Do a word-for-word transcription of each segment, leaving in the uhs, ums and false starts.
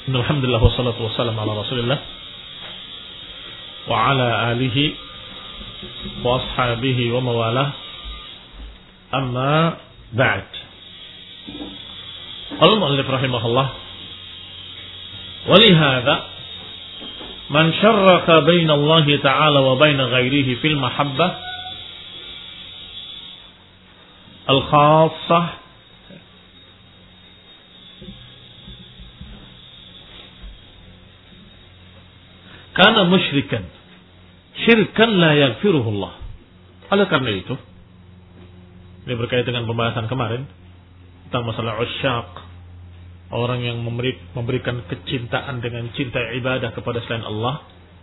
Alhamdulillah wassalatu wassalamu ala Rasulillah wa ala alihi wa ashabihi wa mawalah. Amma ba'd. Al-mu'allif rahimahullah, wa lihadza man syarraka baina Allah ta'ala wa baina ghairihi fil mahabbah al-khassah kana musyrikan syirkan la yaghfiruhu Allah. Oleh karena itu, ini berkaitan dengan pembahasan kemarin tentang masalah usyaq, orang yang memberi, memberikan kecintaan dengan cinta ibadah kepada selain Allah.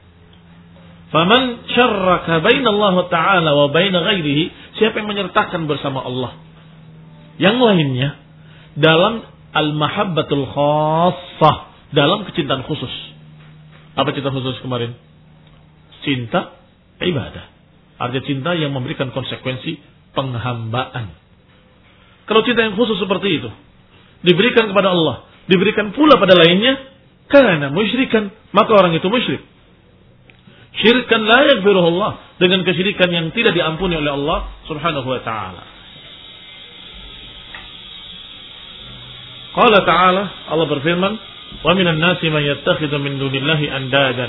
Faman syarraka baina Allah Ta'ala wa baina ghairihi, siapa yang menyertakan bersama Allah yang lainnya dalam al-mahabbatul khassah, dalam kecintaan khusus. Apa cinta khusus kemarin? Cinta ibadah. Artinya cinta yang memberikan konsekuensi penghambaan. Kalau cinta yang khusus seperti itu diberikan kepada Allah, diberikan pula pada lainnya, karena musyrikan, maka orang itu musyrik. Syirkan la yaghfiruhu Allah, dengan kesyirikan yang tidak diampuni oleh Allah Subhanahu wa taala. Qala ta'ala, Allah berfirman, wa minan nasi man yattakhidhu min dunillahi andadan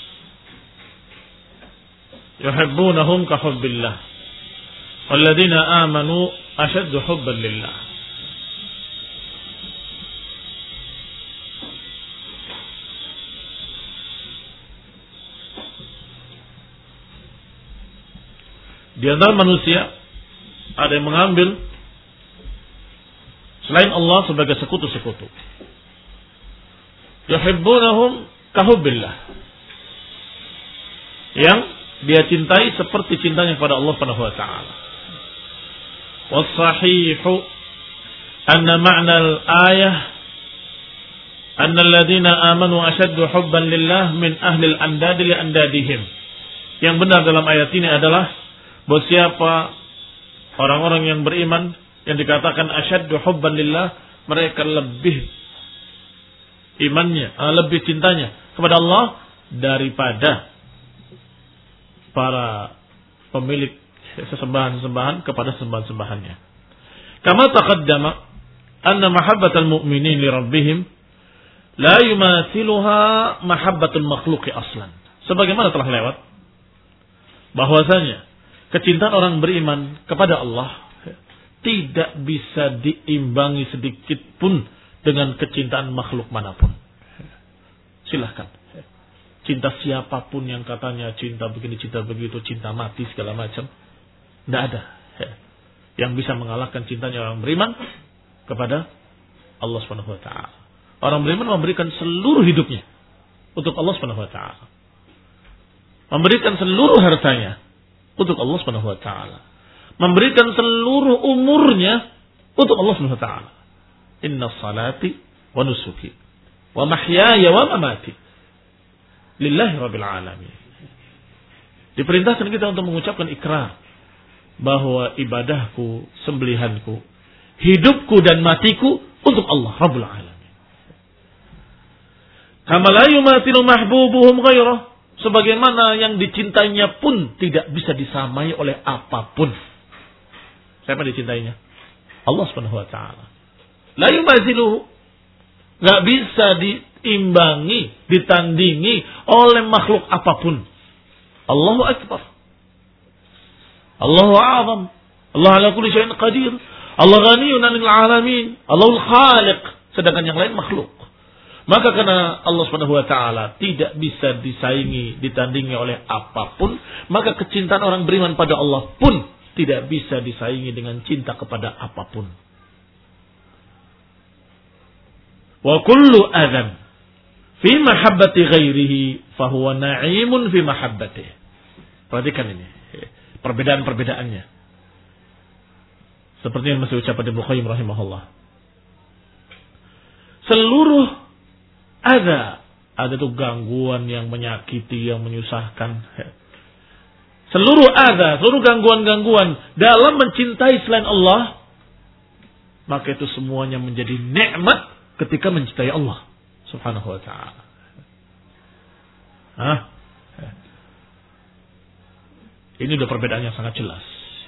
yuhibbunahum ka hubbillah walladzina amanu ashaddu hubban lillah. Di antara manusia ada yang mengambil selain Allah sebagai sekutu-sekutu. Yuhibbunahum kahubbillah, yang dia cintai seperti cintanya kepada Allah Subhanahu wa taala. Was-sahihu anna ma'na al-ayah anna alladhina amanu ashaddu hubban lillah min ahli al-andad li andadihim. Yang benar dalam ayat ini adalah bahwa siapa orang-orang yang beriman yang dikatakan ashaddu hubban lillah, mereka lebih imannya, lebih cintanya kepada Allah daripada para pemilik sesembahan-sembahan kepada sembahan-sembahannya. Kama taqaddama anna mahabbatal mu'minin li rabbihim la yumathiluha mahabbatul makhluqi aslan. Sebagaimana telah lewat bahwasanya kecintaan orang beriman kepada Allah tidak bisa diimbangi sedikit pun dengan kecintaan makhluk manapun. Silahkan. Cinta siapapun yang katanya cinta begini, cinta begitu, cinta mati segala macam, tidak ada yang bisa mengalahkan cintanya orang beriman kepada Allah Subhanahu wa taala. Orang beriman memberikan seluruh hidupnya untuk Allah Subhanahu wa taala. Memberikan seluruh hartanya untuk Allah Subhanahu wa taala. Memberikan seluruh umurnya untuk Allah Subhanahu wa taala. Inna salati wa nusuki wa mahyaya wa mamati lillahi rabbil alamin. Diperintahkan kita untuk mengucapkan ikrar bahwa ibadahku, sembelihanku, hidupku dan matiku untuk Allah Rabbul Alamin. Kama la yumathilu mahbubuhum ghairah, sebagaimana yang dicintainya pun tidak bisa disamai oleh apapun. Siapa dicintainya? Allah Subhanahu wa taala. La yumathiluhu, enggak bisa diimbangi, ditandingi oleh makhluk apapun. Allahu akbar. Allahu a'zam. Allah ala kulli syai'in qadir. Allah ghaniyun 'anil 'alamin. Allahul khaliq. Sedangkan yang lain makhluk. Maka karena Allah Subhanahu wa taala tidak bisa disaingi, ditandingi oleh apapun, maka kecintaan orang beriman pada Allah pun tidak bisa disaingi dengan cinta kepada apapun. Wa kullu adhan fi mahabbati ghairihi fahuwa na'imun fi mahabbatihi. Perhatikan ini perbedaan-perbedaannya. Seperti yang masih ucapan Ibnu Qayyim rahimahullah. Seluruh ada ada tuh gangguan yang menyakiti, yang menyusahkan. Seluruh ada, seluruh gangguan-gangguan dalam mencintai selain Allah, maka itu semuanya menjadi nikmat ketika mencintai Allah Subhanahu wa ta'ala. Hah? Ini udah perbedaan yang sangat jelas.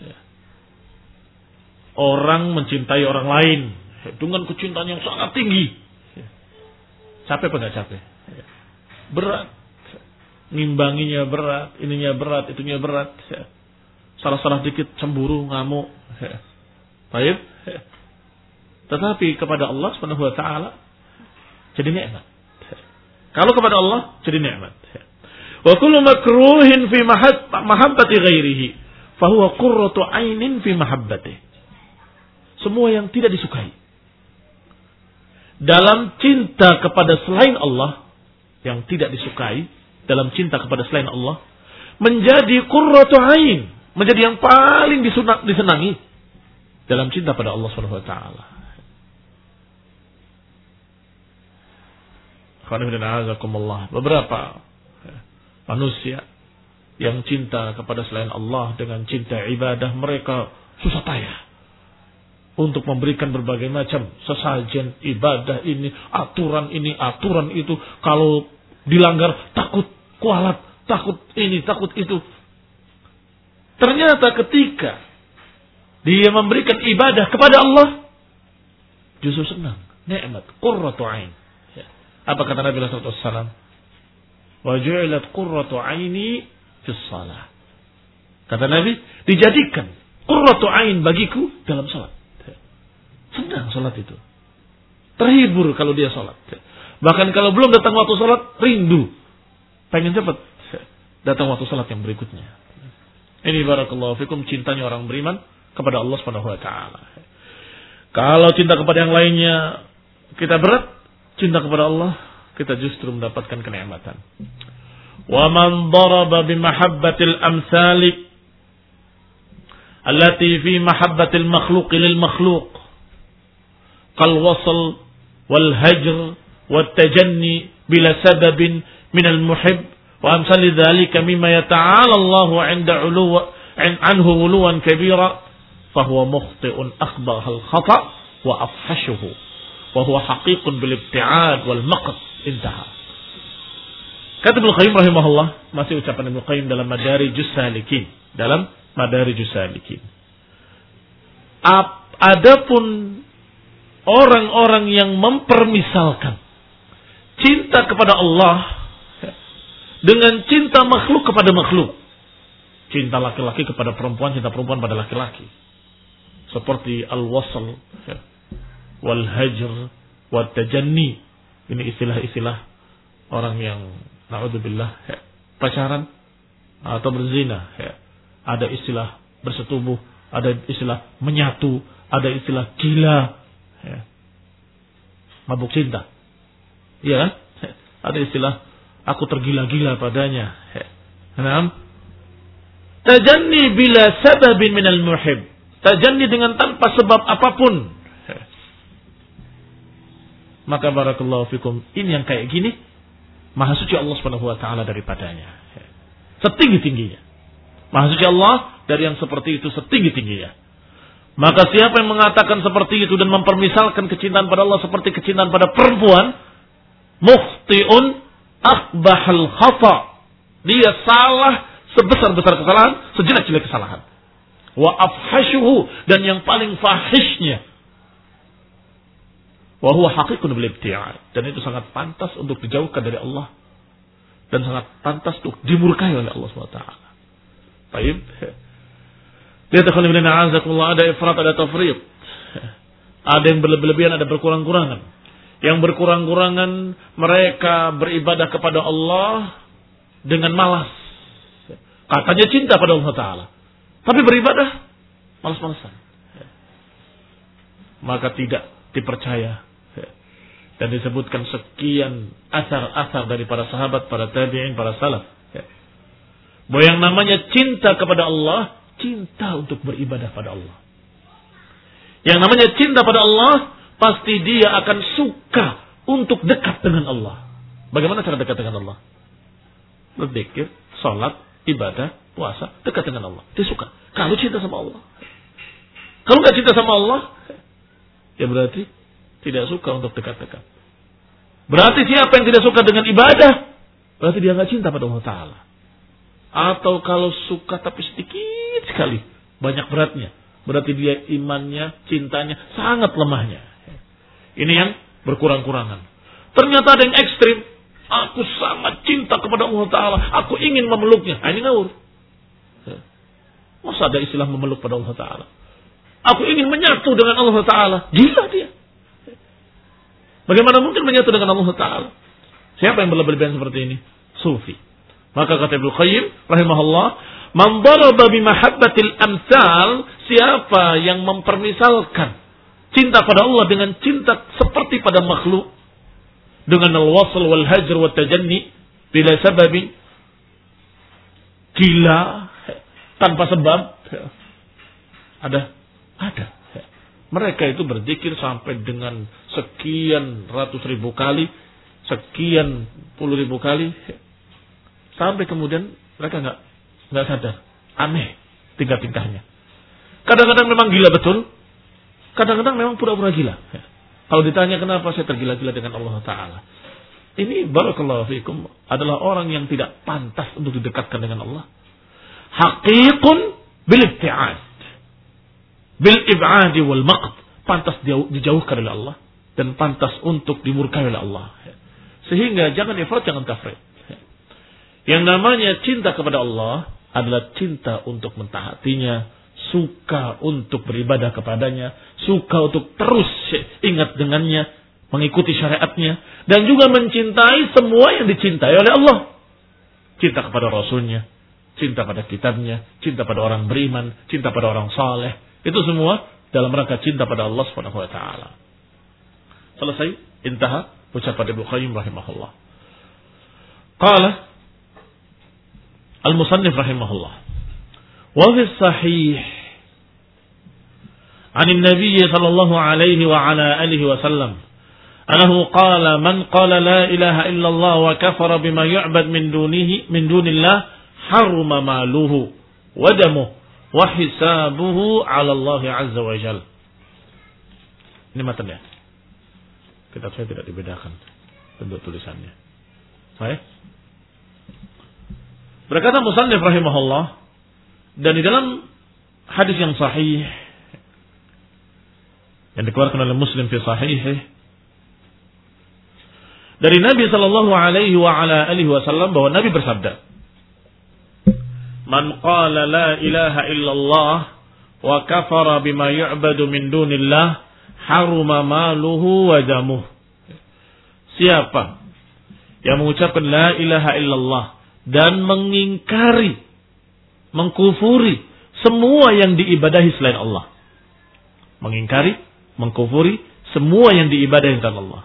Orang mencintai orang lain dengan kecintaan yang sangat tinggi. Capek apa gak capek? Berat. Ngimbanginya berat, ininya berat, itunya berat. Salah-salah dikit cemburu, ngamuk. Baik. Tetapi kepada Allah Subhanahu wa taala jadi nikmat. Kalau kepada Allah jadi nikmat. Wa kullu makruhin fi mahabbati ghairihi fa huwa qurratu 'ainin fi mahabbatihi. Semua yang tidak disukai dalam cinta kepada selain Allah, yang tidak disukai dalam cinta kepada selain Allah, menjadi qurratu 'ain, menjadi yang paling disenangi dalam cinta pada Allah Subhanahu wa taala. Beberapa manusia yang cinta kepada selain Allah dengan cinta ibadah, mereka susah payah untuk memberikan berbagai macam sesajen ibadah ini, aturan ini, aturan itu. Kalau dilanggar takut kualat, takut ini, takut itu. Ternyata ketika dia memberikan ibadah kepada Allah, justru senang, nikmat, qurratu 'ain. Apa kata Nabi sallallahu alaihi wasallam? Wa ju'ilat qurratu 'aini fis shalah. Kata Nabi, dijadikan qurratu 'ain bagiku dalam salat. Senang salat itu. Terhibur kalau dia salat. Bahkan kalau belum datang waktu salat, rindu. Pengen cepat datang waktu salat yang berikutnya. Ini barakallahu fikum cintanya orang beriman kepada Allah Subhanahu wa taala. Kalau cinta kepada yang lainnya kita berat, cinta kepada Allah kita justru mendapatkan kenikmatan. Wa man daraba bi mahabbatil amsali allati fi mahabbatil makhluq lil makhluq qal wasl wal hajr wat tajanni bila sababin min al muhib wa amsal dhalika mimma yata'ala Allah 'inda 'uluwa anhu 'uluwan kabira fa huwa mukhti'un akbar al khata' wa afhashuhu wa huwa haqiqun bil ibti'ad wal maqt. Intaha. Kata Ibnu Qayyim rahimahullah, masih ucapan Ibnu Qayyim dalam Madarijus Salikin, dalam Madarijus Salikin. Adapun orang-orang yang mempermisalkan cinta kepada Allah dengan cinta makhluk kepada makhluk, cinta laki-laki kepada perempuan, cinta perempuan pada laki-laki, seperti al-wasl wal hajr wat tajanni. Ini istilah-istilah orang yang na'udzubillah pacaran atau berzina. Ada istilah bersetubuh, ada istilah menyatu, ada istilah gila, mabuk cinta. Iya kan? Ada istilah aku tergila-gila padanya. Naam. Tajanni bila sababin minal muhib. Tajanni dengan tanpa sebab apapun. Maka barakallahu fikum, ini yang kayak gini maha suci Allah Subhanahu wa taala daripadanya. Setinggi-tingginya. Maha suci Allah dari yang seperti itu setinggi-tingginya. Maka siapa yang mengatakan seperti itu dan mempermisalkan kecintaan pada Allah seperti kecintaan pada perempuan, mukhti'un akbahal khata'. Dia salah sebesar-besar kesalahan, sejelek-jelek kesalahan. Wa afhashuhu, dan yang paling fahishnya, wa huwa haqiqun bil ibti'ad, dan itu sangat pantas untuk dijauhkan dari Allah dan sangat pantas untuk dimurkai oleh Allah Subhanahu wa taala. Baik. Lihat kalau bila na'azakumullah, ada ifrat, ada tafriq. Ada yang berlebihan, ada berkurang-kurangan. Yang berkurang-kurangan mereka beribadah kepada Allah dengan malas. Katanya cinta pada Allah taala, tapi beribadah malas-malasan. Maka tidak dipercaya. Dan disebutkan sekian asar-asar dari para sahabat, para tabi'in, para salaf. Bahwa yang namanya cinta kepada Allah, cinta untuk beribadah pada Allah. Yang namanya cinta pada Allah, pasti dia akan suka untuk dekat dengan Allah. Bagaimana cara dekat dengan Allah? Berzikir, salat, ibadah, puasa, dekat dengan Allah. Dia suka. Kalau cinta sama Allah. Kalau nggak cinta sama Allah, ya berarti tidak suka untuk dekat-dekat. Berarti siapa yang tidak suka dengan ibadah, berarti dia nggak cinta pada Allah Ta'ala. Atau kalau suka tapi sedikit sekali, banyak beratnya, berarti dia imannya, cintanya sangat lemahnya. Ini yang berkurang-kurangan. Ternyata ada yang ekstrim. Aku sangat cinta kepada Allah Ta'ala, aku ingin memeluknya. Nah, ini ngawur. Masa ada istilah memeluk pada Allah Ta'ala? Aku ingin menyatu dengan Allah Ta'ala. Gila dia. Bagaimana mungkin menyatu dengan Allah Ta'ala? Siapa yang berlebihan seperti ini? Sufi. Maka kata Ibnu Qayyim rahimahullah, man daraba bi mahabbatil amsal, siapa yang mempermisalkan cinta pada Allah dengan cinta seperti pada makhluk, dengan al-wasl wal hajr wat tajanni bila sababi, gila tanpa sebab. Ada ada mereka itu berzikir sampai dengan sekian ratus ribu kali, sekian puluh ribu kali, sampai kemudian mereka nggak nggak sadar, aneh tingkah-tingkahnya. Kadang-kadang memang gila betul, kadang-kadang memang pura-pura gila. Kalau ditanya kenapa saya tergila-gila dengan Allah Ta'ala, ini barakallahu fikum adalah orang yang tidak pantas untuk didekatkan dengan Allah. Haqiqun bil ibti'ad, bil ib'adi wal maqt, pantas dijauhkan oleh Allah dan pantas untuk dimurkai oleh Allah. Sehingga jangan ifrat, jangan tafrid. Yang namanya cinta kepada Allah adalah cinta untuk mentaatinya, suka untuk beribadah kepadanya, suka untuk terus ingat dengannya, mengikuti syariatnya, dan juga mencintai semua yang dicintai oleh Allah. Cinta kepada Rasulnya, cinta pada kitabnya, cinta pada orang beriman, cinta pada orang saleh. Itu semua dalam rangka cinta pada Allah Subhanahu wa taala. Selesai, intaha ucapan Ibnu Qayyim rahimahullah. Qala al-musannif rahimahullah, wa fi sahih عن النبي صلى الله عليه وعلى آله وسلم أنه قال من قال لا إله إلا الله وكفر بما يعبد من دونه من دون الله حرم ماله ودمه وحسابه على الله عز وجل. Ini matanya. Kitab saya tidak dibedakan bentuk tulisannya. Baik. Berkata musannif rahimahullah, dan di dalam hadis yang sahih yang dikeluarkan oleh Muslim fi sahihih dari Nabi sallallahu alaihi wa ala alihi wasallam, bahwa Nabi bersabda, man qala la ilaha illallah wa kafara bima yu'badu min dunillah haruma maluhu wa damuh. Siapa yang mengucapkan la ilaha illallah dan mengingkari, mengkufuri semua yang diibadahi selain Allah, mengingkari, mengkufuri semua yang diibadahi selain Allah,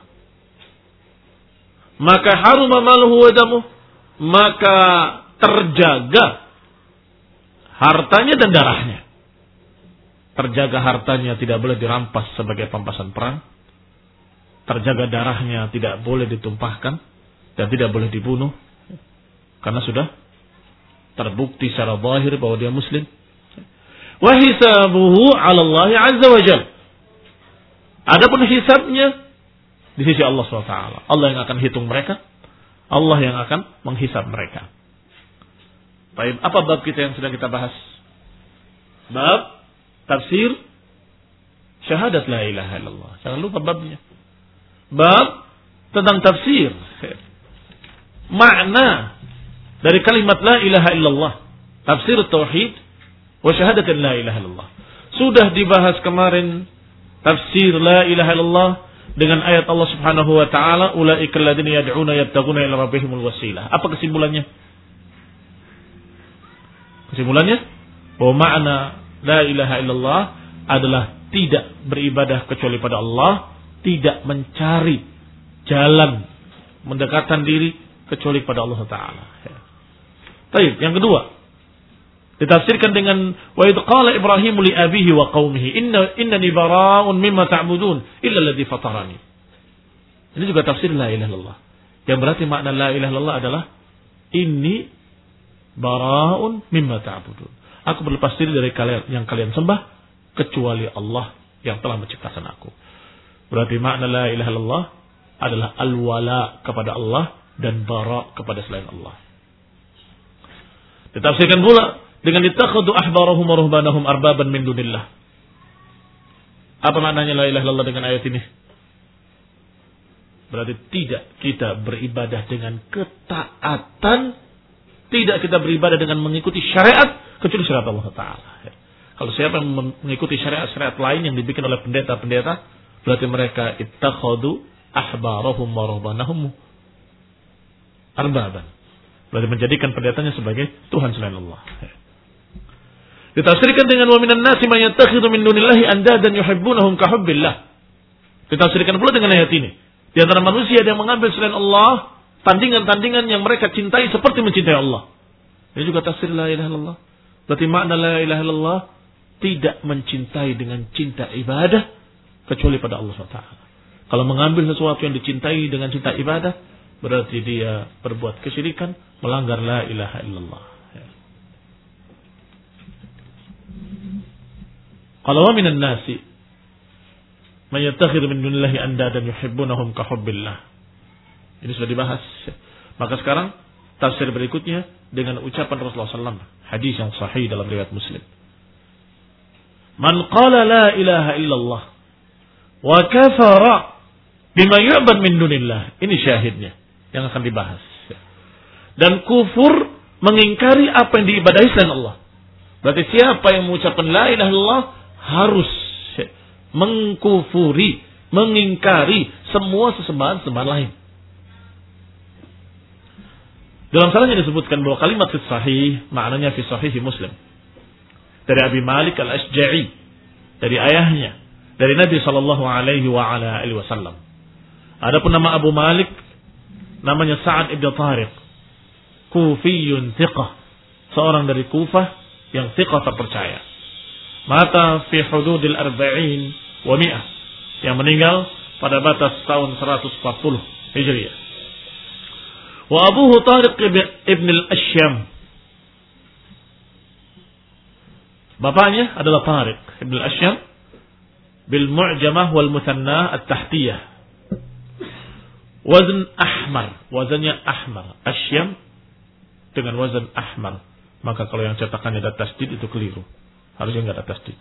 maka haruma maluhu wa damuh, maka terjaga hartanya dan darahnya. Terjaga hartanya, tidak boleh dirampas sebagai pampasan perang. Terjaga darahnya, tidak boleh ditumpahkan dan tidak boleh dibunuh, karena sudah terbukti secara zahir bahwa dia muslim. Wa hisabuhu 'ala Allah 'azza wa jalla. Adapun hisabnya di sisi Allah subhanahu wa taala. Allah yang akan hitung mereka, Allah yang akan menghisab mereka. Baik, apa bab kita yang sedang kita bahas? Bab tafsir syahadat la ilaha illallah. Jangan lupa babnya. Bab tentang tafsir makna dari kalimat la ilaha illallah, tafsir tauhid wa syahadat la ilaha illallah. Sudah dibahas kemarin tafsir la ilaha illallah dengan ayat Allah Subhanahu wa taala, ulaikal ladzina yad'una yabtaghuna ila rabbihimul wasilah. Apa kesimpulannya? Kesimpulannya bahwa makna la ilaha illallah adalah tidak beribadah kecuali pada Allah, tidak mencari jalan mendekatkan diri kecuali pada Allah taala. Baik, yang kedua ditafsirkan dengan wa idh qala Ibrahim li abihi wa qaumihi inna innani bara'un mimma ta'budun illa alladhi fatarani. Ini juga tafsir la ilaha illallah. Yang berarti makna la ilaha illallah adalah inni bara'un mimma ta'budun. Aku berlepas diri dari kalian yang kalian sembah kecuali Allah yang telah menciptakan aku. Berarti makna la ilaha illallah adalah al-wala kepada Allah dan bara kepada selain Allah. Ditafsirkan pula dengan ittakhadhu ahbarahum wa ruhbanahum arbaban min dunillah. Apa maknanya la ilaha illallah dengan ayat ini? Berarti tidak kita beribadah dengan ketaatan, tidak kita beribadah dengan mengikuti syariat kecuali syariat Allah Ta'ala. Kalau siapa yang mengikuti syariat-syariat lain yang dibikin oleh pendeta-pendeta, berarti mereka ittakhadhu ahbarahum wa ruhbanahum arbaban. Berarti menjadikan pendetanya sebagai Tuhan selain Allah. Ditafsirkan dengan wa minan nasi man yattakhidhu min dunillahi andadan yuhibbunahum ka hubbillah. Ditafsirkan pula dengan ayat ini. Di antara manusia yang mengambil selain Allah tandingan-tandingan yang mereka cintai seperti mencintai Allah. Ini juga tafsir la ilaha illallah. Berarti makna la ilaha illallah tidak mencintai dengan cinta ibadah kecuali pada Allah subhanahu wa taala. Kalau mengambil sesuatu yang dicintai dengan cinta ibadah, berarti dia berbuat kesyirikan, melanggar la ilaha illallah. Kalau wa minan nasi man yattakhidhu min dunillahi andadan yuhibbunahum ka hubbillah. Ini sudah dibahas. Maka sekarang tafsir berikutnya dengan ucapan Rasulullah sallallahu alaihi wasallam, hadis yang sahih dalam riwayat Muslim. Man qala la ilaha illallah wa kafara bima yu'bad min dunillah. Ini syahidnya yang akan dibahas. Dan kufur mengingkari apa yang diibadahi selain Allah. Berarti siapa yang mengucapkan la ilaha illallah harus mengkufuri, mengingkari semua sesembahan-sembahan lain. Dalam salahnya disebutkan bahwa kalimat fi sahih maknanya fi sahih Muslim. Dari Abi Malik Al-Asja'i, dari ayahnya, dari Nabi sallallahu alaihi wa ala alihi wasallam. Adapun nama Abu Malik namanya Sa'ad ibn Tariq, Kufiyun thiqah, seorang dari Kufah yang thiqah terpercaya. Mata fi hududil arba'in wa mi'ah, yang meninggal pada batas tahun seratus empat puluh Hijriah. Wa abuhu Tariq ibn al-Ashyam, bapaknya adalah Tariq ibn al-Ashyam bil mu'jamah wal muthanna at-tahtiyah. Wazn ahmar, wazannya ahmar. Ashyam dengan wazan ahmar. Maka kalau yang cetakannya ada tasdid itu keliru. Harusnya enggak ada tasdid.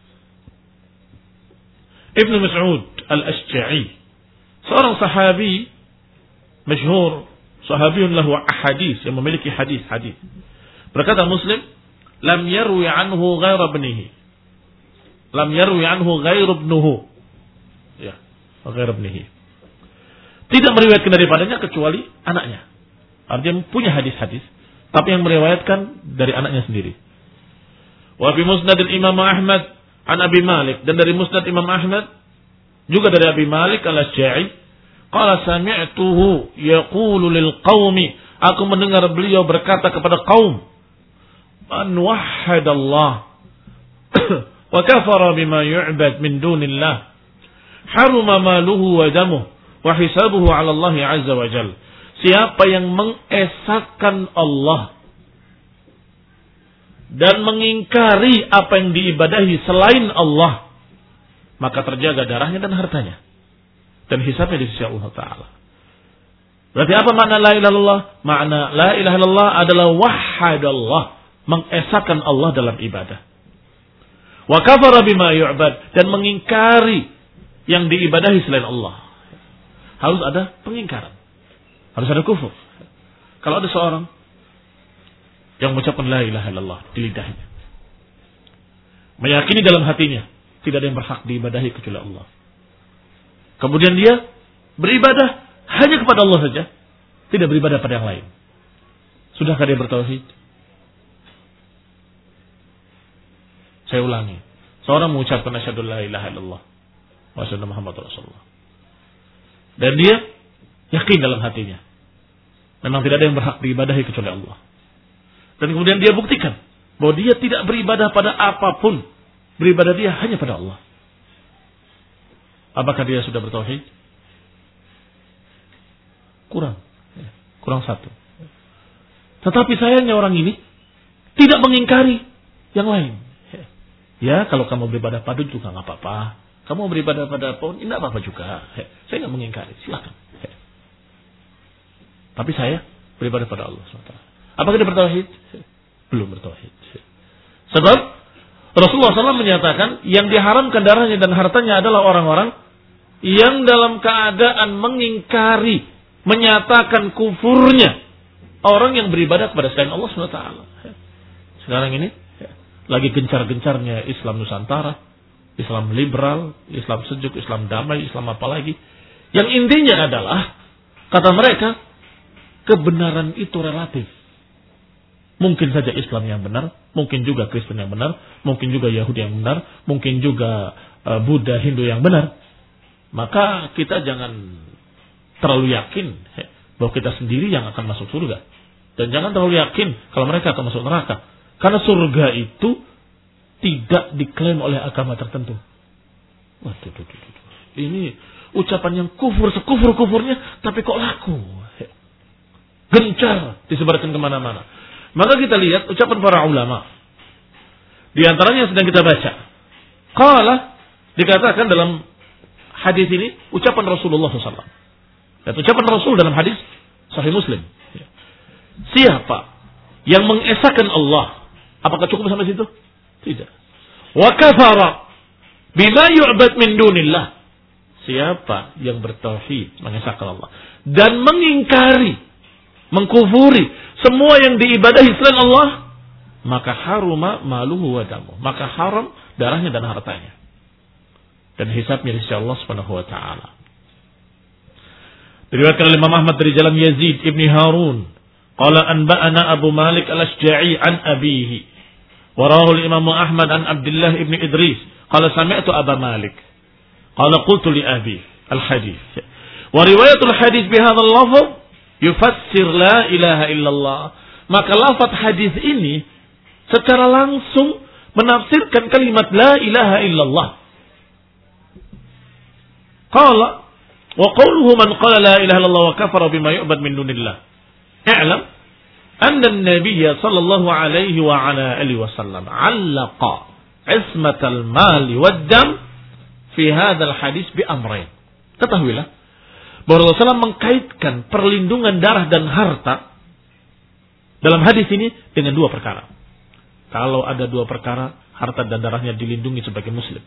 Ibnu Mas'ud al-Ashja'i, seorang sahabi masyhur, sahabiyun lahu ahadits, yang memiliki hadis-hadis. Berkata Muslim, lam yarwi anhu ghairu ibnihi. Lam yarwi anhu ghairu ibnuhu. Ya, ghairu ibnihi. Tidak meriwayatkan daripadanya kecuali anaknya. Artinya punya hadis-hadis, tapi yang meriwayatkan dari anaknya sendiri. Wa fi musnad al-Imam Ahmad an Abi Malik, dan dari musnad Imam Ahmad juga dari Abi Malik al-Asja'i, qala sami'tuhu yaqulu lil qaumi, aku mendengar beliau berkata kepada kaum, man wahhadallah wa kafara bima yu'bad min dunillah haruma maluhu wa damuhu wa hisabuhu 'ala Allah 'azza wa jalla. Siapa yang mengesahkan Allah dan mengingkari apa yang diibadahi selain Allah, maka terjaga darahnya dan hartanya, dan hisabnya di sisi Allah Ta'ala. Berarti apa makna la ilaha illallah? Makna la ilaha illallah adalah wahadallah, mengesahkan Allah dalam ibadah. Wa kafara bima yu'bad, dan mengingkari yang diibadahi selain Allah. Harus ada pengingkaran, harus ada kufur. Kalau ada seorang yang mengucapkan la ilaha illallah di lidahnya, meyakini dalam hatinya tidak ada yang berhak diibadahi kecuali Allah, kemudian dia beribadah hanya kepada Allah saja, tidak beribadah pada yang lain, sudahkah dia bertauhid? Saya ulangi, seorang mengucapkan asyhadu la ilaha illallah wa asyhadu Muhammadar Rasulullah, dan dia yakin dalam hatinya memang tidak ada yang berhak diibadahi kecuali Allah, dan kemudian dia buktikan bahwa dia tidak beribadah pada apapun, beribadah dia hanya pada Allah, apakah dia sudah bertauhid? Kurang, kurang satu. Tetapi sayangnya orang ini tidak mengingkari yang lain. Ya, kalau kamu beribadah pada juga nggak apa-apa, Kamu mau beribadah pada pohon, ini apa-apa juga. Saya nggak mengingkari, silakan. Tapi saya beribadah pada Allah subhanahu wa taala. Apakah dia bertauhid? Belum bertauhid. Sebab Rasulullah shallallahu alaihi wasallam menyatakan yang diharamkan darahnya dan hartanya adalah orang-orang yang dalam keadaan mengingkari, menyatakan kufurnya orang yang beribadah kepada selain Allah subhanahu wa taala. Sekarang ini lagi gencar-gencarnya Islam Nusantara, Islam liberal, Islam sejuk, Islam damai, Islam apa lagi. Yang intinya adalah, kata mereka, kebenaran itu relatif. Mungkin saja Islam yang benar, mungkin juga Kristen yang benar, mungkin juga Yahudi yang benar, mungkin juga uh, Buddha, Hindu yang benar. Maka kita jangan terlalu yakin bahwa kita sendiri yang akan masuk surga. Dan jangan terlalu yakin kalau mereka akan masuk neraka. Karena surga itu tidak diklaim oleh agama tertentu. Waduh, tuh, tuh, tuh. Ini ucapan yang kufur sekufur-kufurnya, tapi kok laku. Gencar disebarkan kemana-mana. Maka kita lihat ucapan para ulama. Di antaranya yang sedang kita baca. Qala, dikatakan dalam hadis ini, ucapan Rasulullah shallallahu alaihi wasallam. Dan ucapan Rasul dalam hadis Sahih Muslim. Siapa yang mengesahkan Allah, apakah cukup sampai situ? Tidak. Wa kafara bima yu'bad min dunillah. Siapa yang bertauhid, mengesahkan Allah dan mengingkari, mengkufuri semua yang diibadahi selain Allah, maka haruma maluhu wa damu, maka haram darahnya dan hartanya dan hisabnya di sisi Allah Subhanahu wa taala. Diriwayatkan oleh Imam Ahmad dari jalan Yazid ibn Harun, qala anba'ana Abu Malik al-Ashja'i an abihi, wa rawahu al-Imam Ahmad an Abdullah ibn Idris, qala sami'tu Aba Malik, qala qultu li abi al-hadith. Wa riwayatul hadith bi hadzal lafz yufassir la ilaha illallah. Maka lafaz hadis ini secara langsung menafsirkan kalimat la ilaha illallah. Qala wa qawluhu man qala la ilaha illallah wa kafara bima yu'bad min dunillah. I'lam anna an-nabiy sallallahu alaihi wa ala alihi wasallam 'allaqa ismatal mali wad dam fi hadzal hadis bi amrayn. Ketahuilah bahwa Rasulullah mengkaitkan perlindungan darah dan harta dalam hadis ini dengan dua perkara. Kalau ada dua perkara, harta dan darahnya dilindungi sebagai muslim.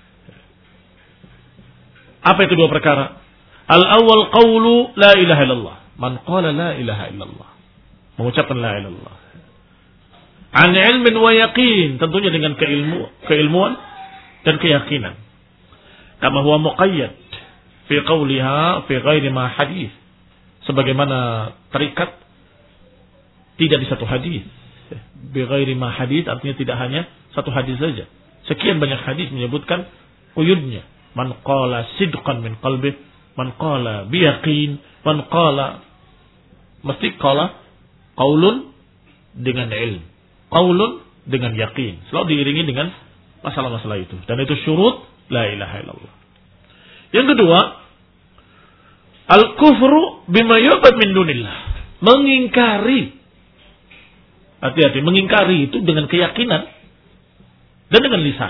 Apa itu dua perkara? Al-awwal qawlu la ilaha illallah. Man qala la ilaha illallah. Mengucapkan la ilaha illallah. An ilmin wa yaqin. Tentunya dengan keilmu, keilmuan dan keyakinan. Kama huwa muqayyad fi qawliha fi ghairi ma hadis, sebagaimana terikat tidak di satu hadis. Bi ghairi ma hadis artinya tidak hanya satu hadis saja. Sekian banyak hadis menyebutkan uyudnya. Man qala sidqan min qalbi, man qala bi yaqin, man qala, mesti qala qaulun dengan ilm, qaulun dengan yakin. Selalu diiringi dengan masalah-masalah itu. Dan itu syurut la ilaha illallah. Yang kedua, al-kufru bima yu'bad min dunillah. Mengingkari. Hati-hati, mengingkari itu dengan keyakinan dan dengan lisan.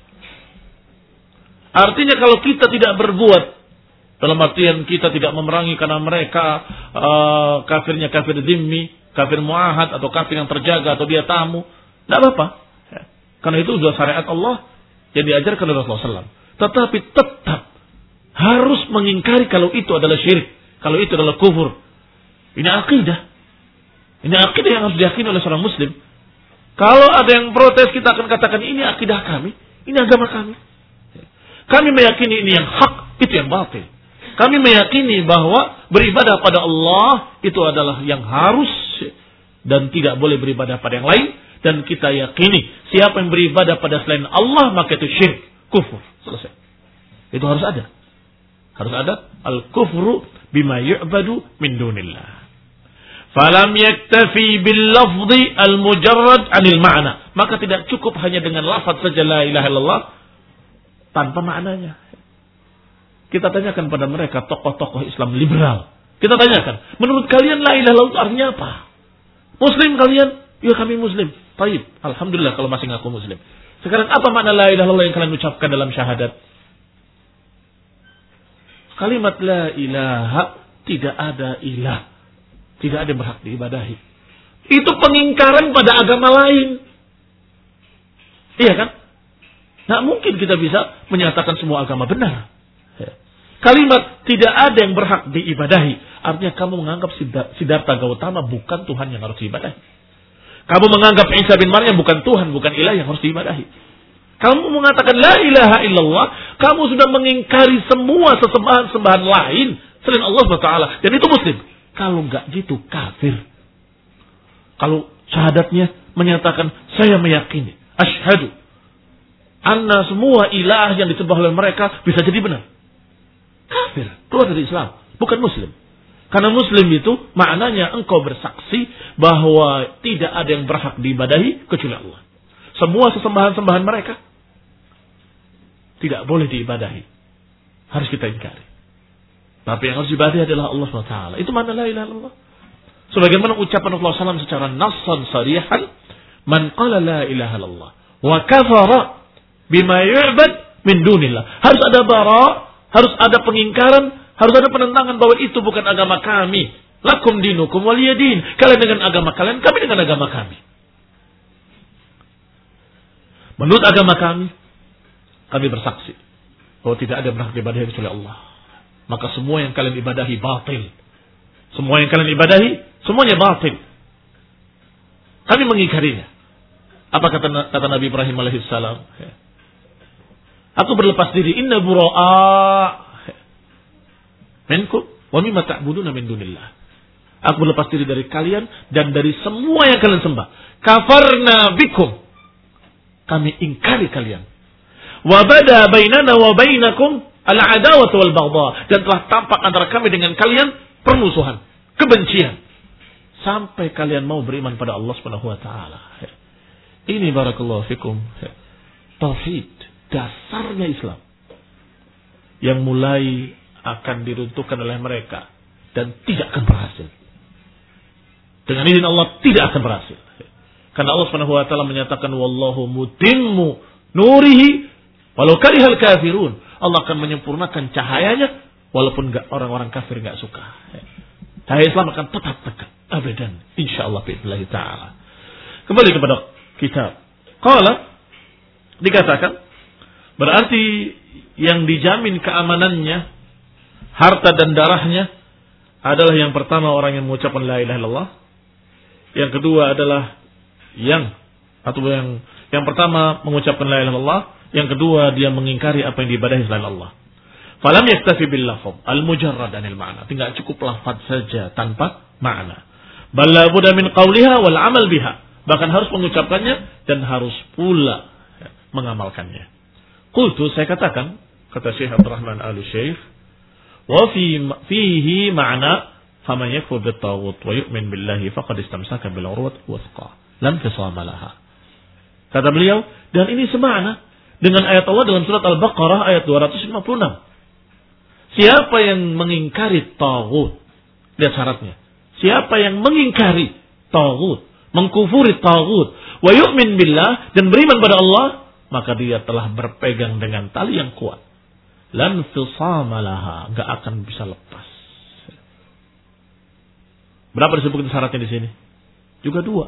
Artinya kalau kita tidak berbuat, dalam artian kita tidak memerangi karena mereka uh, kafirnya kafir zimmi, kafir muahad atau kafir yang terjaga atau dia tamu, tidak apa-apa. Karena itu sudah syariat Allah yang diajarkan oleh Rasulullah shallallahu alaihi wasallam. Tetapi tetap harus mengingkari kalau itu adalah syirik, kalau itu adalah kufur. Ini akidah. Ini akidah yang harus diyakini oleh seorang muslim. Kalau ada yang protes, kita akan katakan ini akidah kami, ini agama kami. Kami meyakini ini yang hak, itu yang batil. Kami meyakini bahwa beribadah pada Allah itu adalah yang harus dan tidak boleh beribadah pada yang lain. Dan kita yakini siapa yang beribadah pada selain Allah maka itu syirik, kufur. Selesai. Itu harus ada. Harus ada al-kufru bima yu'badu min dunillah. Falam yaktafi bil lafzi al-mujarrad 'anil ma'na. Maka tidak cukup hanya dengan lafaz saja la ilaha illallah tanpa maknanya. Kita tanyakan pada mereka tokoh-tokoh Islam liberal. Kita tanyakan, menurut kalian la ilaha illallah artinya apa? Muslim kalian? Ya kami muslim. Baik, alhamdulillah kalau masih ngaku muslim. Sekarang apa makna la ilaha illallah yang kalian ucapkan dalam syahadat? Kalimat la ilaha, tidak ada ilah. Tidak ada yang berhak diibadahi. Itu pengingkaran pada agama lain. Iya kan? Nggak mungkin kita bisa menyatakan semua agama benar. Kalimat tidak ada yang berhak diibadahi. Artinya kamu menganggap Siddhartha Gautama bukan Tuhan yang harus diibadahi. Kamu menganggap Isa bin Maryam bukan Tuhan, bukan ilah yang harus diibadahi. Kamu mengatakan la ilaha illallah, kamu sudah mengingkari semua sesembahan-sembahan lain selain Allah subhanahu wa taala. Dan itu muslim. Kalau enggak gitu kafir. Kalau syahadatnya menyatakan saya meyakini, asyhadu anna semua ilah yang disembah oleh mereka bisa jadi benar. Kafir, keluar dari Islam, bukan muslim. Karena muslim itu maknanya engkau bersaksi bahwa tidak ada yang berhak diibadahi kecuali Allah. Semua sesembahan-sembahan mereka tidak boleh diibadahi. Harus kita ingkari. Tapi yang harus diibadahi adalah Allah subhanahu wa taala. Itu mana la ilaha illallah. Sebagaimana ucapan Rasulullah shallallahu alaihi wasallam secara nassan sarihan, man qala la ilaha illallah wa kafara bima yu'bad min dunillah. Harus ada bara, harus ada pengingkaran, harus ada penentangan bahwa itu bukan agama kami. Lakum dinukum waliyadin. Kalian dengan agama kalian, kami dengan agama kami. Menurut agama kami, kami bersaksi bahwa tidak ada yang berhak diibadahi kecuali Allah. Maka semua yang kalian ibadahi batil. Semua yang kalian ibadahi, semuanya batil. Kami mengingkarinya. Apa kata, kata Nabi Ibrahim alaihissalam? Aku berlepas diri. Inna bura'a minkum wa mimma ta'buduna min dunillah. Aku berlepas diri dari kalian dan dari semua yang kalian sembah. Kafarna bikum. Kami ingkari kalian. Wa bada bainana wa bainakum al-adawatu wal baghdha. Dan telah tampak antara kami dengan kalian permusuhan, kebencian. Sampai kalian mau beriman pada Allah Subhanahu wa taala. Ini barakallahu fikum. Tauhid, dasarnya Islam. Yang mulai akan diruntuhkan oleh mereka dan tidak akan berhasil. Dengan izin Allah tidak akan berhasil. Karena Allah Subhanahu wa taala menyatakan wallahu mutimmu nurihi walau karihal kafirun. Allah akan menyempurnakan cahayanya walaupun enggak orang-orang kafir enggak suka. Cahaya Islam akan tetap tegak abadan insyaallah billahi taala. Kembali kepada kitab. Qala dikatakan berarti yang dijamin keamanannya harta dan darahnya adalah yang pertama orang yang mengucapkan la ilaha illallah. Yang kedua adalah yang atau yang yang pertama mengucapkan la ilaha illallah, yang kedua dia mengingkari apa yang diibadahi selain Allah. Falam yaktafi bil lafz al mujarrad anil ma'na. Tidak cukup lafaz saja tanpa makna. Bal la budda min qawliha wal amal biha. Bahkan harus mengucapkannya dan harus pula mengamalkannya. Qultu, saya katakan, kata Syekh Abdurrahman Al-Syekh, wa fi fihi ma'na faman yakfur bit taghut wa yu'min billahi faqad istamsaka bil urwat wathqa lam fisama laha. Kata beliau, dan ini semakna dengan ayat Allah dalam surat Al-Baqarah ayat dua ratus lima puluh enam. Siapa yang mengingkari taghut, lihat syaratnya. Siapa yang mengingkari taghut, mengkufuri taghut, wa yu'min billah, dan beriman pada Allah, maka dia telah berpegang dengan tali yang kuat. Lan fisama laha, enggak akan bisa lepas. Berapa disebutkan syaratnya di sini? Juga dua.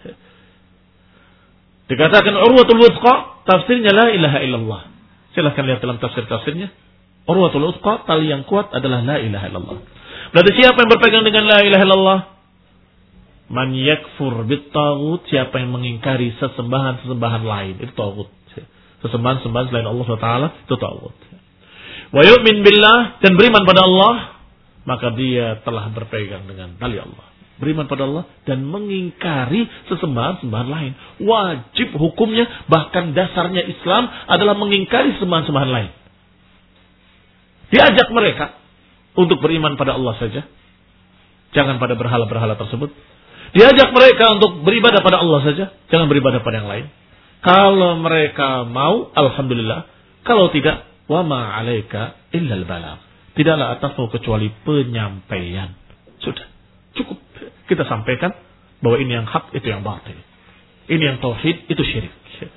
Dikatakan urwatul wuthqa, tafsirnya la ilaha illallah. Silahkan lihat dalam tafsir-tafsirnya. Urwatul wuthqa, tali yang kuat adalah la ilaha illallah. Berarti siapa yang berpegang dengan la ilaha illallah? Man yakfur bit taghut, siapa yang mengingkari sesembahan-sesembahan lain, itu taghut. Sesembahan-sembahan selain Allah subhanahu wa taala, itu taghut. Wa yu'min billah, dan beriman pada Allah, maka dia telah berpegang dengan tali Allah. Beriman pada Allah dan mengingkari sesembahan-sembahan lain. Wajib hukumnya, bahkan dasarnya Islam adalah mengingkari sesembahan-sembahan lain. Diajak mereka untuk beriman pada Allah saja. Jangan pada berhala-berhala tersebut. Diajak mereka untuk beribadah pada Allah saja. Jangan beribadah pada yang lain. Kalau mereka mau, alhamdulillah. Kalau tidak, wa ma 'alaika illal balagh. Tidaklah atasmu kecuali penyampaian. Sudah, cukup. Kita sampaikan bahwa ini yang hak, itu yang batil. Ini yang tauhid, itu syirik.